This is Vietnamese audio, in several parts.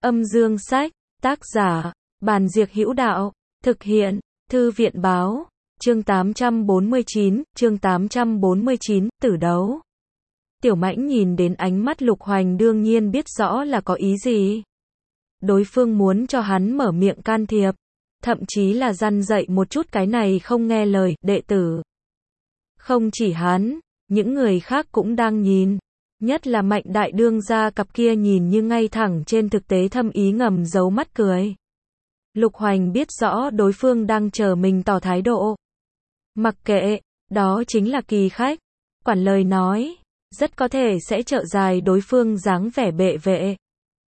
Âm dương sách, tác giả, Bàn Diệc Hữu Đạo, thực hiện, Thư viện báo, chương 849, tử đấu. Tiểu Mãnh nhìn đến ánh mắt Lục Hoành đương nhiên biết rõ là có ý gì. Đối phương muốn cho hắn mở miệng can thiệp, thậm chí là răn dạy một chút cái này không nghe lời, đệ tử. Không chỉ hắn, những người khác cũng đang nhìn. Nhất là Mạnh đại đương gia cặp kia nhìn như ngay thẳng trên thực tế thâm ý ngầm giấu mắt cười. Lục Hoành biết rõ đối phương đang chờ mình tỏ thái độ. Mặc kệ, đó chính là kỳ khách. Quản lời nói, rất có thể sẽ trợ dài đối phương dáng vẻ bệ vệ.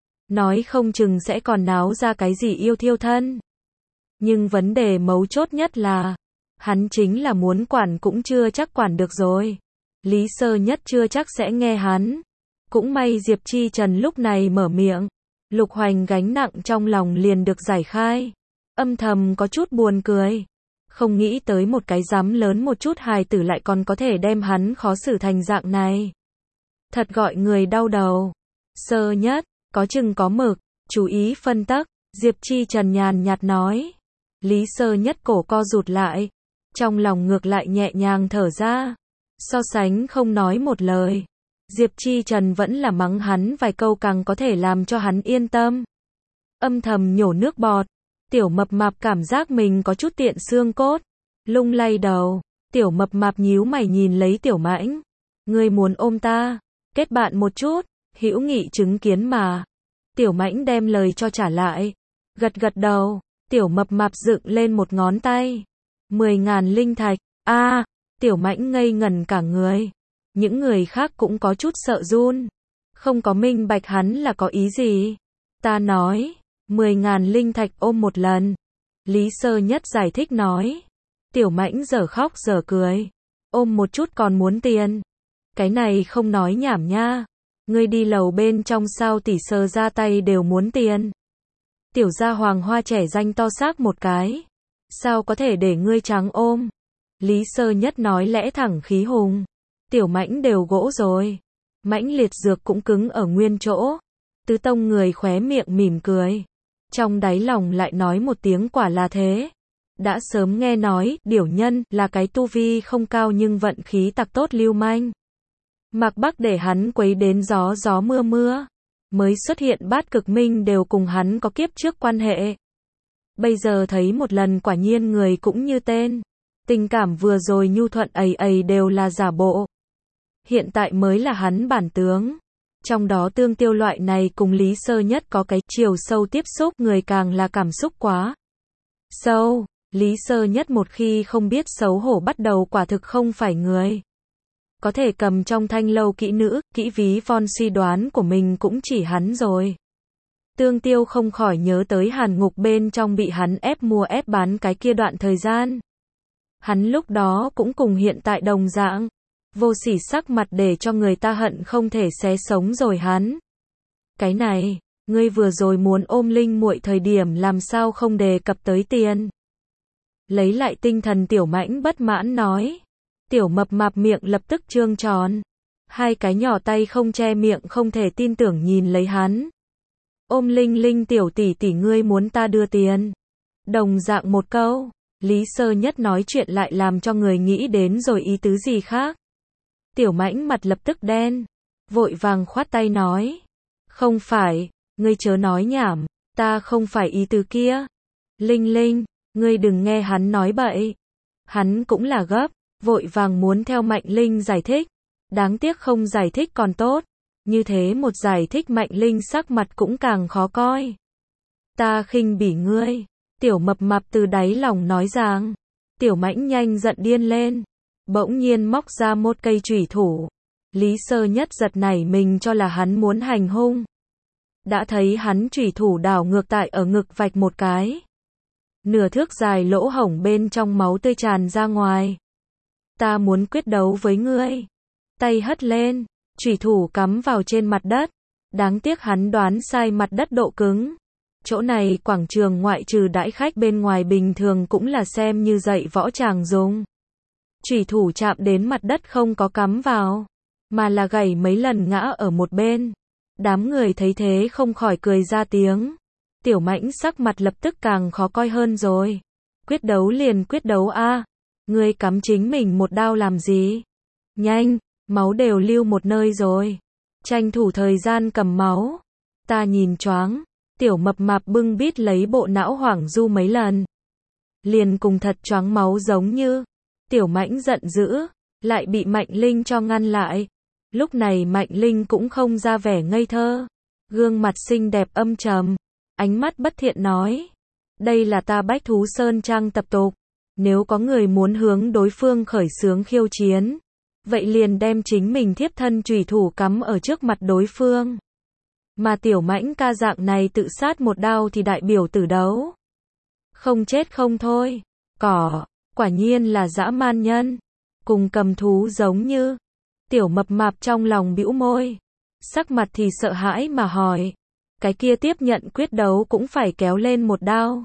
Nói không chừng sẽ còn náo ra cái gì yêu thiêu thân. Nhưng vấn đề mấu chốt nhất là, hắn chính là muốn quản cũng chưa chắc quản được rồi. Lý Sơ Nhất chưa chắc sẽ nghe hắn. Cũng may Diệp Chi Trần lúc này mở miệng. Lục Hoành gánh nặng trong lòng liền được giải khai. Âm thầm có chút buồn cười. Không nghĩ tới một cái dám lớn một chút hài tử lại còn có thể đem hắn khó xử thành dạng này. Thật gọi người đau đầu. Sơ Nhất, có chừng có mực, chú ý phân tắc. Diệp Chi Trần nhàn nhạt nói. Lý Sơ Nhất cổ co rụt lại. Trong lòng ngược lại nhẹ nhàng thở ra. So sánh không nói một lời. Diệp Chi Trần vẫn là mắng hắn vài câu càng có thể làm cho hắn yên tâm. Âm thầm nhổ nước bọt. Tiểu Mập Mạp cảm giác mình có chút tiện xương cốt. Lung lay đầu. Tiểu Mập Mạp nhíu mày nhìn lấy Tiểu Mãnh. Ngươi muốn ôm ta, kết bạn một chút, hữu nghị chứng kiến mà. Tiểu Mãnh đem lời cho trả lại. Gật gật đầu. Tiểu Mập Mạp dựng lên một ngón tay. 10.000 linh thạch. Tiểu Mãnh ngây ngẩn cả người. Những người khác cũng có chút sợ run. Không có minh bạch hắn là có ý gì. Ta nói, 10.000 linh thạch ôm một lần. Lý Sơ Nhất giải thích nói. Tiểu Mãnh dở khóc dở cười. Ôm một chút còn muốn tiền. Cái này không nói nhảm nha. Ngươi đi lầu bên trong sao tỷ Sơ ra tay đều muốn tiền. Tiểu gia hoàng hoa trẻ danh to xác một cái. Sao có thể để ngươi trắng ôm. Lý Sơ Nhất nói lẽ thẳng khí hùng. Tiểu Mãnh đều gỗ rồi. Mãnh liệt dược cũng cứng ở nguyên chỗ. Tứ Tông người khóe miệng mỉm cười. Trong đáy lòng lại nói một tiếng quả là thế. Đã sớm nghe nói, điểu nhân là cái tu vi không cao nhưng vận khí tặc tốt lưu manh. Mạc Bắc để hắn quấy đến gió gió mưa mưa. Mới xuất hiện Bát Cực Minh đều cùng hắn có kiếp trước quan hệ. Bây giờ thấy một lần quả nhiên người cũng như tên. Tình cảm vừa rồi nhu thuận ấy đều là giả bộ. Hiện tại mới là hắn bản tướng. Trong đó Tương Tiêu loại này cùng Lý Sơ Nhất có cái chiều sâu tiếp xúc người càng là cảm xúc quá sâu. Lý Sơ Nhất một khi không biết xấu hổ bắt đầu quả thực không phải người. Có thể cầm trong thanh lâu kỹ nữ, kỹ ví von suy đoán của mình cũng chỉ hắn rồi. Tương Tiêu không khỏi nhớ tới Hàn Ngục bên trong bị hắn ép mua ép bán cái kia đoạn thời gian. Hắn lúc đó cũng cùng hiện tại đồng dạng. Vô sỉ sắc mặt để cho người ta hận không thể xé sống rồi hắn. Cái này, ngươi vừa rồi muốn ôm Linh muội thời điểm làm sao không đề cập tới tiền. Lấy lại tinh thần Tiểu Mãnh bất mãn nói. Tiểu Mập Mạp miệng lập tức trương tròn. Hai cái nhỏ tay không che miệng không thể tin tưởng nhìn lấy hắn. Ôm Linh Linh tiểu tỷ tỷ ngươi muốn ta đưa tiền. Đồng dạng một câu. Lý Sơ Nhất nói chuyện lại làm cho người nghĩ đến rồi ý tứ gì khác. Tiểu Mãnh mặt lập tức đen. Vội vàng khoát tay nói. Không phải, ngươi chớ nói nhảm, ta không phải ý tứ kia. Linh Linh, ngươi đừng nghe hắn nói bậy. Hắn cũng là gấp, vội vàng muốn theo Mạnh Linh giải thích. Đáng tiếc không giải thích còn tốt. Như thế một giải thích Mạnh Linh sắc mặt cũng càng khó coi. Ta khinh bỉ ngươi. Tiểu Mập Mạp từ đáy lòng nói rằng. Tiểu Mãnh nhanh giận điên lên. Bỗng nhiên móc ra một cây chủy thủ. Lý Sơ Nhất giật nảy mình cho là hắn muốn hành hung. Đã thấy hắn chủy thủ đảo ngược tại ở ngực vạch một cái. Nửa thước dài lỗ hổng bên trong máu tươi tràn ra ngoài. Ta muốn quyết đấu với ngươi. Tay hất lên. Chủy thủ cắm vào trên mặt đất. Đáng tiếc hắn đoán sai mặt đất độ cứng. Chỗ này quảng trường ngoại trừ đãi khách bên ngoài bình thường cũng là xem như dạy võ tràng dùng. Chủy thủ chạm đến mặt đất không có cắm vào, mà là gảy mấy lần ngã ở một bên. Đám người thấy thế không khỏi cười ra tiếng. Tiểu Mãnh sắc mặt lập tức càng khó coi hơn rồi. Quyết đấu liền quyết đấu a, ngươi cắm chính mình một đao làm gì? Nhanh, máu đều lưu một nơi rồi. Tranh thủ thời gian cầm máu. Ta nhìn choáng. Tiểu Mập Mạp bưng bít lấy bộ não hoảng du mấy lần. Liền cùng thật choáng máu giống như. Tiểu Mãnh giận dữ, lại bị Mạnh Linh cho ngăn lại. Lúc này Mạnh Linh cũng không ra vẻ ngây thơ. Gương mặt xinh đẹp âm trầm. Ánh mắt bất thiện nói. Đây là ta Bách Thú Sơn Trang tập tục. Nếu có người muốn hướng đối phương khởi xướng khiêu chiến, vậy liền đem chính mình thiếp thân chủy thủ cắm ở trước mặt đối phương. Mà Tiểu Mãnh ca dạng này tự sát một đao thì đại biểu tử đấu. Không chết không thôi. Quả nhiên là dã man nhân. Cùng cầm thú giống như. Tiểu Mập Mạp trong lòng bĩu môi. Sắc mặt thì sợ hãi mà hỏi. Cái kia tiếp nhận quyết đấu cũng phải kéo lên một đao.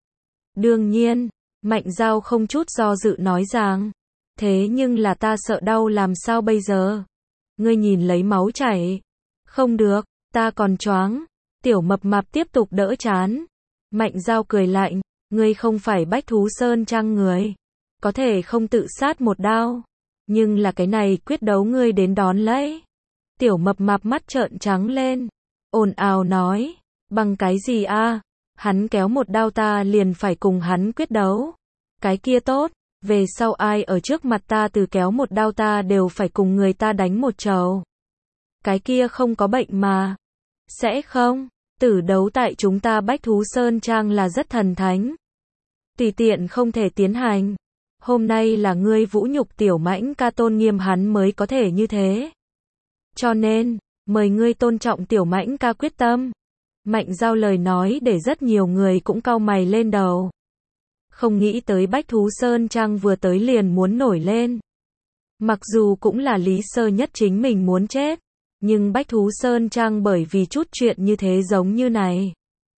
Đương nhiên, Mạnh Giao không chút do dự nói rằng. Thế nhưng là ta sợ đau làm sao bây giờ? Ngươi nhìn lấy máu chảy. Không được, ta còn choáng. Tiểu Mập Mạp tiếp tục đỡ chán. Mạnh Giao cười lạnh. Ngươi không phải Bách Thú Sơn Trang người. Có thể không tự sát một đao. Nhưng là cái này quyết đấu ngươi đến đón lấy. Tiểu Mập Mạp mắt trợn trắng lên. Ồn ào nói. Bằng cái gì a? Hắn kéo một đao ta liền phải cùng hắn quyết đấu. Cái kia tốt. Về sau ai ở trước mặt ta từ kéo một đao ta đều phải cùng người ta đánh một trầu. Cái kia không có bệnh mà. Sẽ không. Tử đấu tại chúng ta Bách Thú Sơn Trang là rất thần thánh. Tùy tiện không thể tiến hành. Hôm nay là ngươi vũ nhục Tiểu Mãnh ca tôn nghiêm hắn mới có thể như thế. Cho nên, mời ngươi tôn trọng Tiểu Mãnh ca quyết tâm. Mạnh Giao lời nói để rất nhiều người cũng cau mày lên đầu. Không nghĩ tới Bách Thú Sơn Trang vừa tới liền muốn nổi lên. Mặc dù cũng là Lý Sơ Nhất chính mình muốn chết. Nhưng Bách Thú Sơn Trang bởi vì chút chuyện như thế giống như này.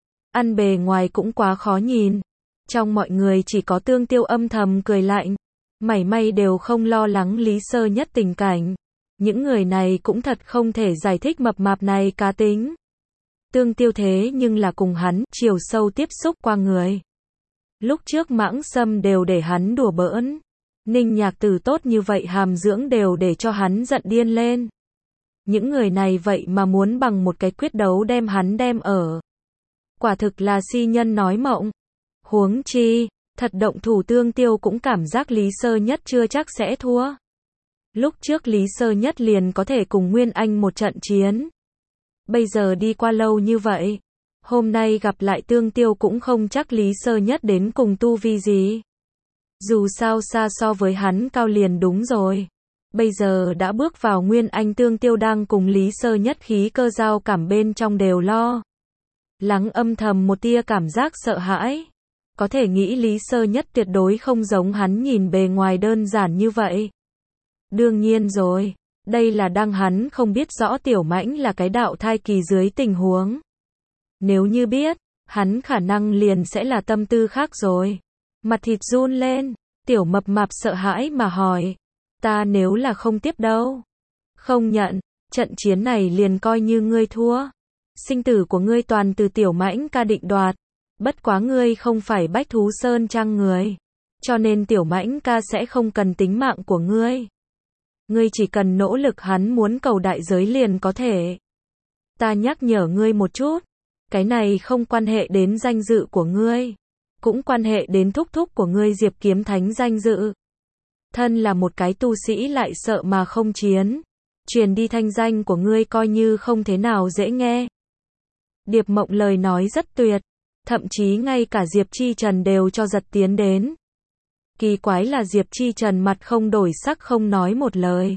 Ăn bề ngoài cũng quá khó nhìn. Trong mọi người chỉ có Tương Tiêu âm thầm cười lạnh. Mảy may đều không lo lắng Lý Sơ Nhất tình cảnh. Những người này cũng thật không thể giải thích mập mạp này cá tính. Tương Tiêu thế nhưng là cùng hắn chiều sâu tiếp xúc qua người. Lúc trước Mãng Sâm đều để hắn đùa bỡn. Ninh Nhạc Tử tốt như vậy hàm dưỡng đều để cho hắn giận điên lên. Những người này vậy mà muốn bằng một cái quyết đấu đem hắn đem ở. Quả thực là si nhân nói mộng. Huống chi, thật động thủ Tương Tiêu cũng cảm giác Lý Sơ Nhất chưa chắc sẽ thua. Lúc trước Lý Sơ Nhất liền có thể cùng Nguyên Anh một trận chiến. Bây giờ đi qua lâu như vậy. Hôm nay gặp lại Tương Tiêu cũng không chắc Lý Sơ Nhất đến cùng tu vi gì. Dù sao xa so với hắn cao liền đúng rồi. Bây giờ đã bước vào Nguyên Anh Tương Tiêu đang cùng Lý Sơ Nhất khí cơ giao cảm bên trong đều lo. Lắng âm thầm một tia cảm giác sợ hãi. Có thể nghĩ Lý Sơ Nhất tuyệt đối không giống hắn nhìn bề ngoài đơn giản như vậy. Đương nhiên rồi, đây là đang hắn không biết rõ Tiểu Mãnh là cái đạo thai kỳ dưới tình huống. Nếu như biết, hắn khả năng liền sẽ là tâm tư khác rồi. Mặt thịt run lên, Tiểu Mập Mạp sợ hãi mà hỏi. Ta nếu là không tiếp đâu. Không nhận, trận chiến này liền coi như ngươi thua. Sinh tử của ngươi toàn từ Tiểu Mãnh ca định đoạt. Bất quá ngươi không phải Bách Thú Sơn Trang người. Cho nên Tiểu Mãnh ca sẽ không cần tính mạng của ngươi. Ngươi chỉ cần nỗ lực hắn muốn cầu đại giới liền có thể. Ta nhắc nhở ngươi một chút. Cái này không quan hệ đến danh dự của ngươi. Cũng quan hệ đến thúc thúc của ngươi Diệp Kiếm Thánh danh dự. Thân là một cái tu sĩ lại sợ mà không chiến. Truyền đi thanh danh của ngươi coi như không thế nào dễ nghe. Điệp Mộng lời nói rất tuyệt. Thậm chí ngay cả Diệp Chi Trần đều cho giật tiến đến. Kỳ quái là Diệp Chi Trần mặt không đổi sắc không nói một lời.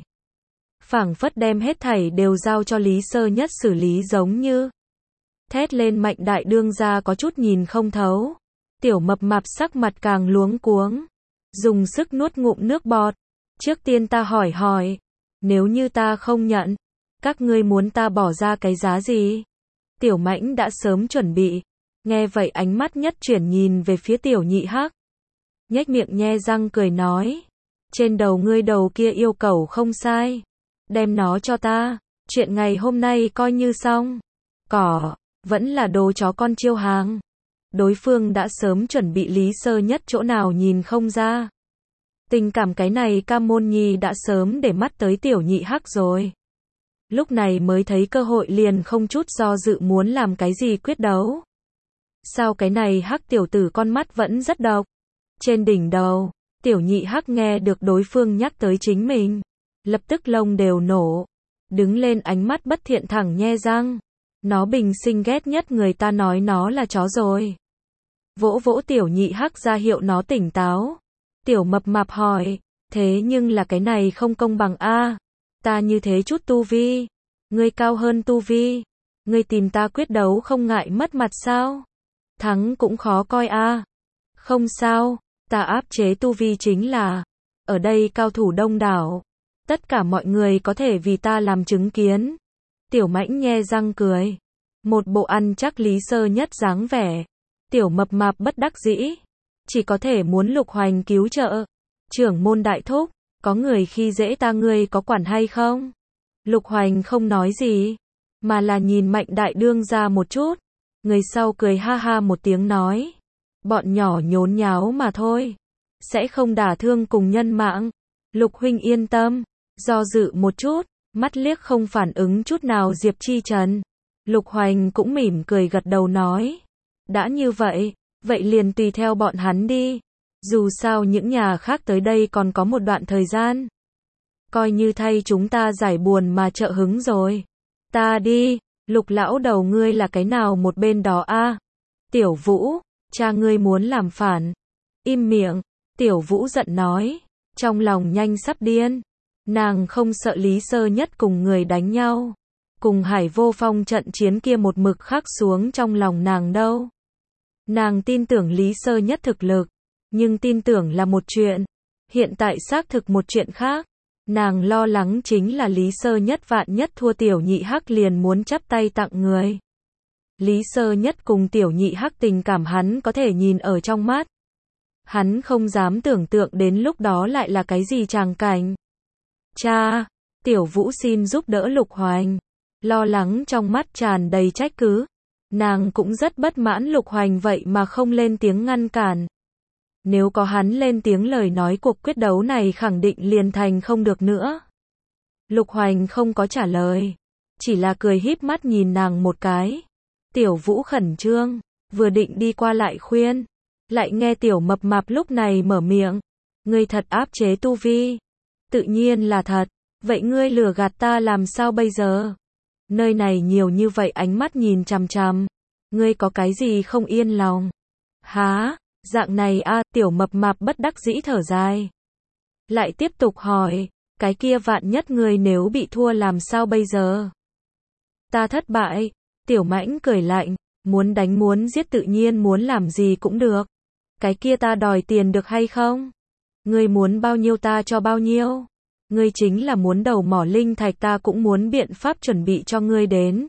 Phảng phất đem hết thảy đều giao cho Lý Sơ Nhất xử lý giống như. Thét lên Mạnh đại đương gia có chút nhìn không thấu. Tiểu Mập Mạp sắc mặt càng luống cuống. Dùng sức nuốt ngụm nước bọt. Trước tiên ta hỏi. Nếu như ta không nhận. Các ngươi muốn ta bỏ ra cái giá gì? Tiểu Mãnh đã sớm chuẩn bị. Nghe vậy ánh mắt nhất chuyển nhìn về phía Tiểu Nhị Hắc. Nhếch miệng nhe răng cười nói. Trên đầu ngươi đầu kia yêu cầu không sai. Đem nó cho ta. Chuyện ngày hôm nay coi như xong. Cỏ, vẫn là đồ chó con chiêu hàng. Đối phương đã sớm chuẩn bị Lý Sơ Nhất chỗ nào nhìn không ra. Tình cảm cái này Cam Môn Nhi đã sớm để mắt tới tiểu nhị hắc rồi. Lúc này mới thấy cơ hội liền không chút do dự muốn làm cái gì quyết đấu. Sao cái này hắc tiểu tử con mắt vẫn rất độc. Trên đỉnh đầu, tiểu nhị hắc nghe được đối phương nhắc tới chính mình. Lập tức lông đều nổ. Đứng lên ánh mắt bất thiện thẳng nhe răng. Nó bình sinh ghét nhất người ta nói nó là chó rồi. Vỗ vỗ tiểu nhị hắc ra hiệu nó tỉnh táo. Tiểu mập mạp hỏi, thế nhưng là cái này không công bằng a. Ta như thế chút tu vi, ngươi cao hơn tu vi, ngươi tìm ta quyết đấu không ngại mất mặt sao? Thắng cũng khó coi a. Không sao, ta áp chế tu vi chính là, ở đây cao thủ đông đảo, tất cả mọi người có thể vì ta làm chứng kiến. Tiểu Mãnh nhe răng cười, một bộ ăn chắc Lý Sơ Nhất dáng vẻ. Tiểu mập mạp bất đắc dĩ, chỉ có thể muốn Lục Hoành cứu trợ. Trưởng môn đại thúc, có người khi dễ ta ngươi có quản hay không? Lục Hoành không nói gì, mà là nhìn Mạnh đại đương ra một chút. Người sau cười ha ha một tiếng nói, bọn nhỏ nhốn nháo mà thôi, sẽ không đả thương cùng nhân mạng. Lục huynh yên tâm. Do dự một chút, mắt liếc không phản ứng chút nào Diệp Chi Trần. Lục Hoành cũng mỉm cười gật đầu nói, đã như vậy, vậy liền tùy theo bọn hắn đi. Dù sao những nhà khác tới đây còn có một đoạn thời gian. Coi như thay chúng ta giải buồn mà trợ hứng rồi. Ta đi, Lục lão đầu ngươi là cái nào một bên đó a? Tiểu Vũ, cha ngươi muốn làm phản. Im miệng, Tiểu Vũ giận nói, trong lòng nhanh sắp điên. Nàng không sợ Lý Sơ Nhất cùng người đánh nhau. Cùng Hải Vô Phong trận chiến kia một mực khắc xuống trong lòng nàng đâu. Nàng tin tưởng Lý Sơ Nhất thực lực, nhưng tin tưởng là một chuyện, hiện tại xác thực một chuyện khác. Nàng lo lắng chính là Lý Sơ Nhất vạn nhất thua tiểu nhị hắc liền muốn chắp tay tặng người. Lý Sơ Nhất cùng tiểu nhị hắc tình cảm hắn có thể nhìn ở trong mắt. Hắn không dám tưởng tượng đến lúc đó lại là cái gì tràng cảnh. Cha, Tiểu Vũ xin giúp đỡ Lục Hoành. Lo lắng trong mắt tràn đầy trách cứ. Nàng cũng rất bất mãn Lục Hoành vậy mà không lên tiếng ngăn cản. Nếu có hắn lên tiếng lời nói cuộc quyết đấu này khẳng định liền thành không được nữa. Lục Hoành không có trả lời, chỉ là cười híp mắt nhìn nàng một cái. Tiểu Vũ khẩn trương, vừa định đi qua lại khuyên, lại nghe tiểu mập mạp lúc này mở miệng. Ngươi thật áp chế tu vi. Tự nhiên là thật, vậy ngươi lừa gạt ta làm sao bây giờ? Nơi này nhiều như vậy ánh mắt nhìn chằm chằm, ngươi có cái gì không yên lòng? Há, dạng này a, tiểu mập mạp bất đắc dĩ thở dài. Lại tiếp tục hỏi, cái kia vạn nhất ngươi nếu bị thua làm sao bây giờ? Ta thất bại, Tiểu Mãnh cười lạnh, muốn đánh muốn giết tự nhiên muốn làm gì cũng được. Cái kia ta đòi tiền được hay không? Ngươi muốn bao nhiêu ta cho bao nhiêu. Ngươi chính là muốn đầu mỏ linh thạch ta cũng muốn biện pháp chuẩn bị cho ngươi đến.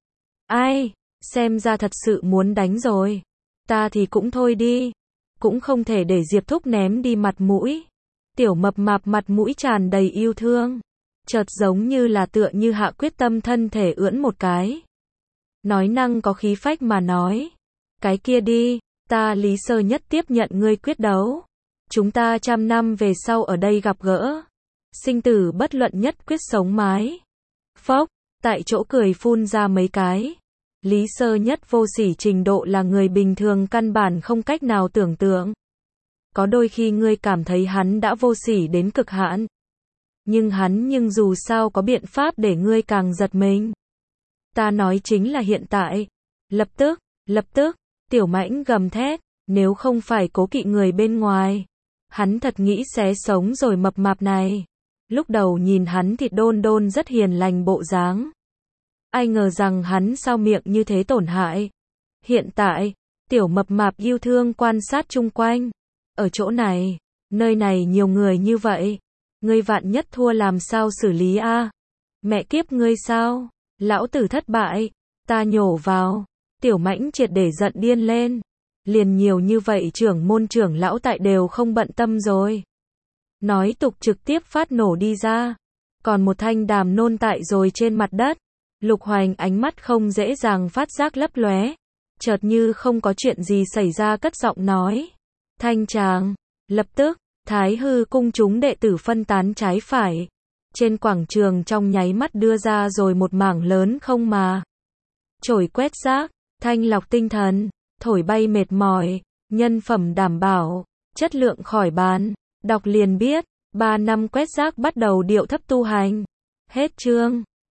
Ai, xem ra thật sự muốn đánh rồi. Ta thì cũng thôi đi. Cũng không thể để Diệp Thúc ném đi mặt mũi. Tiểu mập mạp mặt mũi tràn đầy yêu thương. Chợt giống như là tựa như hạ quyết tâm thân thể ưỡn một cái. Nói năng có khí phách mà nói. Cái kia đi, ta Lý Sơ Nhất tiếp nhận ngươi quyết đấu. Chúng ta 100 năm về sau ở đây gặp gỡ. Sinh tử bất luận nhất quyết sống mái. Phốc, tại chỗ cười phun ra mấy cái. Lý Sơ Nhất vô sỉ trình độ là người bình thường căn bản không cách nào tưởng tượng. Có đôi khi ngươi cảm thấy hắn đã vô sỉ đến cực hạn. Nhưng dù sao có biện pháp để ngươi càng giật mình. Ta nói chính là hiện tại. Lập tức, Tiểu Mãnh gầm thét, nếu không phải cố kỵ người bên ngoài. Hắn thật nghĩ xé sống rồi mập mạp này. Lúc đầu nhìn hắn thịt đôn đôn rất hiền lành bộ dáng. Ai ngờ rằng hắn sao miệng như thế tổn hại. Hiện tại, tiểu mập mạp yêu thương quan sát chung quanh. Ở chỗ này, nơi này nhiều người như vậy. Ngươi vạn nhất thua làm sao xử lý a? Mẹ kiếp ngươi sao? Lão tử thất bại. Ta nhổ vào. Tiểu Mãnh triệt để giận điên lên. Liền nhiều như vậy trưởng môn trưởng lão tại đều không bận tâm rồi. Nói tục trực tiếp phát nổ đi ra. Còn một thanh đàm nôn tại rồi trên mặt đất. Lục Hoành ánh mắt không dễ dàng phát giác lấp lóe. Chợt như không có chuyện gì xảy ra cất giọng nói. Thanh tràng. Lập tức, Thái Hư cung chúng đệ tử phân tán trái phải. Trên quảng trường trong nháy mắt đưa ra rồi một mảng lớn không mà. Chổi quét rác, thanh lọc tinh thần, thổi bay mệt mỏi, nhân phẩm đảm bảo, chất lượng khỏi bàn. Đọc liền biết, 3 năm quét rác bắt đầu điệu thấp tu hành. Hết chương.